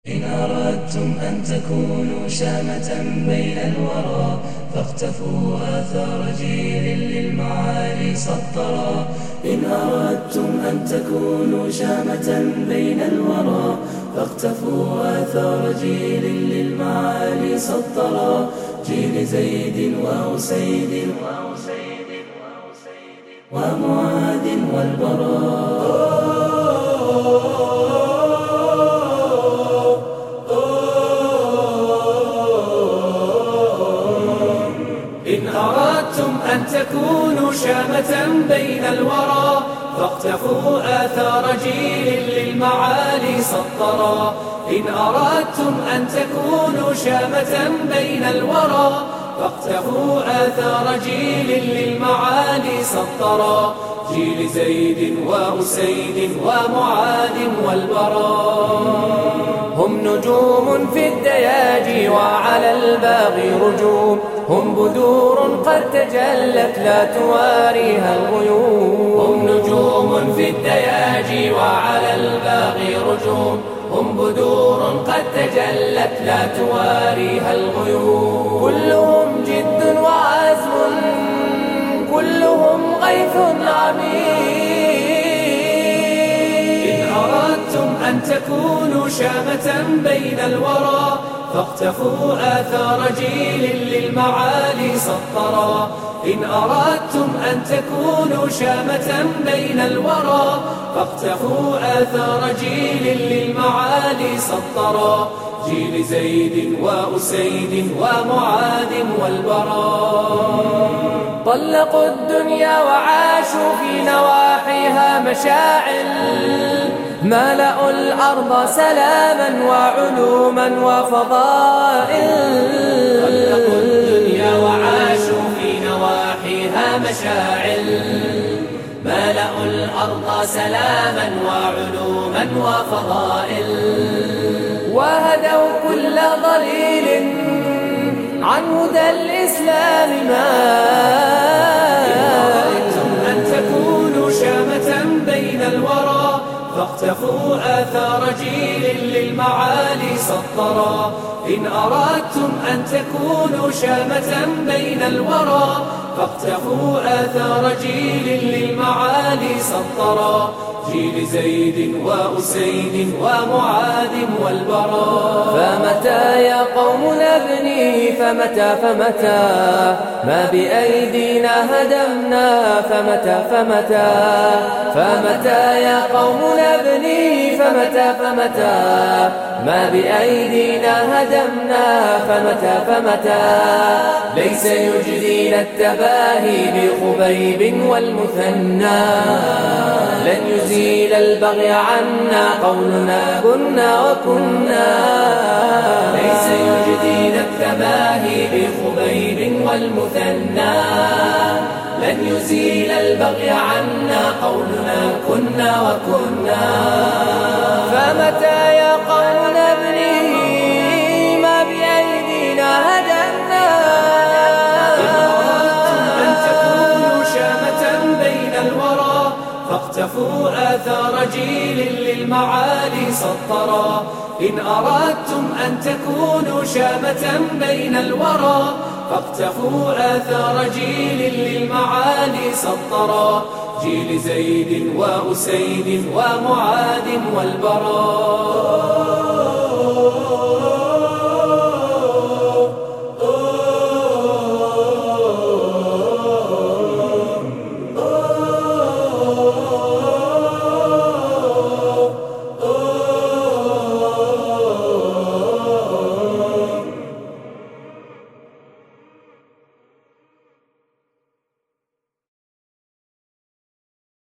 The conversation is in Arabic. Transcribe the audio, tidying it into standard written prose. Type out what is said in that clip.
إن أردتم أن تكونوا شامة بين الورى فاقتفوا آثار جيل للمعالي سطرا. إن أردتم أن تكونوا شامة بين الورى فاقتفوا آثار جيل للمعالي سطرا. جيل زيد وأسيد ومعاذ والبراء. إن أردتم أن تكونوا شامة بين الورى فاقتفوا آثار جيل للمعالي سطرا. إن أردتم أن تكونوا شامة بين الورى فاقتفوا آثار جيل للمعالي سطرا. جيل زيد وأسيد ومعاذ والبراء. هم نجوم في الدياجي وعلى الباغي رجوم. هم بدور قد تجلت لا تواريها الغيوم. هم نجوم في الدياجي وعلى الباغي رجوم. هم بدور قد تجلت لا تواريها الغيوم. كلهم جد وعزم كلهم غيث عميق. إن أردتم أن تكونوا شامة بين الورى فاقتفوا آثار جيل للمعالي سطرا. إن أردتم أن تكونوا شامة بين الورى فاقتفوا آثار جيل للمعالي سطرا. جيل زيد وأسيد ومعاذ والبراء. طلقوا الدنيا وعاشوا في نواحيها مشاعل. ملأوا الأرض سلاما وعلوما وفضائل. طلقوا الدنيا وعاشوا في نواحيها مشاعل. ملأوا الأرض سلاما وعلوما وفضائل. وهدوا كل ضليل عن هدى الإسلام إن أردتم أن تكونوا شامة بين الورى فاقتفوا آثار جيل للمعالي سطرا. إن أردتم أن تكونوا شامة بين الورى فاقتفوا آثار جيل للمعالي سطرا. جيل زيد وأسيد ومعاذ والبراء. فمتى يا قوم نبني فمتى ما بأيدينا هدمنا فمتى يا قوم نبني فمتى ما بأيدينا هدمنا فمتى ليس يجدينا التباهي بخبيب والمثنى. لن يزيل البغي عنا قولنا كنا وكنا. ليس يجدينا التباهي بخبيب والمثنى. لن يزيل البغي عنا قولنا كنا وكنا. فمتى يا قوم نبني ما بأيدينا هدمنا. إن أردتم أن تكونوا شامة بين الورى فاقتفوا آثار جيل للمعالي سطرا. إن أردتم أن تكونوا شامة بين الورى فاقتفوا آثار جيل للمعالي سطرا. جيل زيد وأسيد ومعاذ والبراء.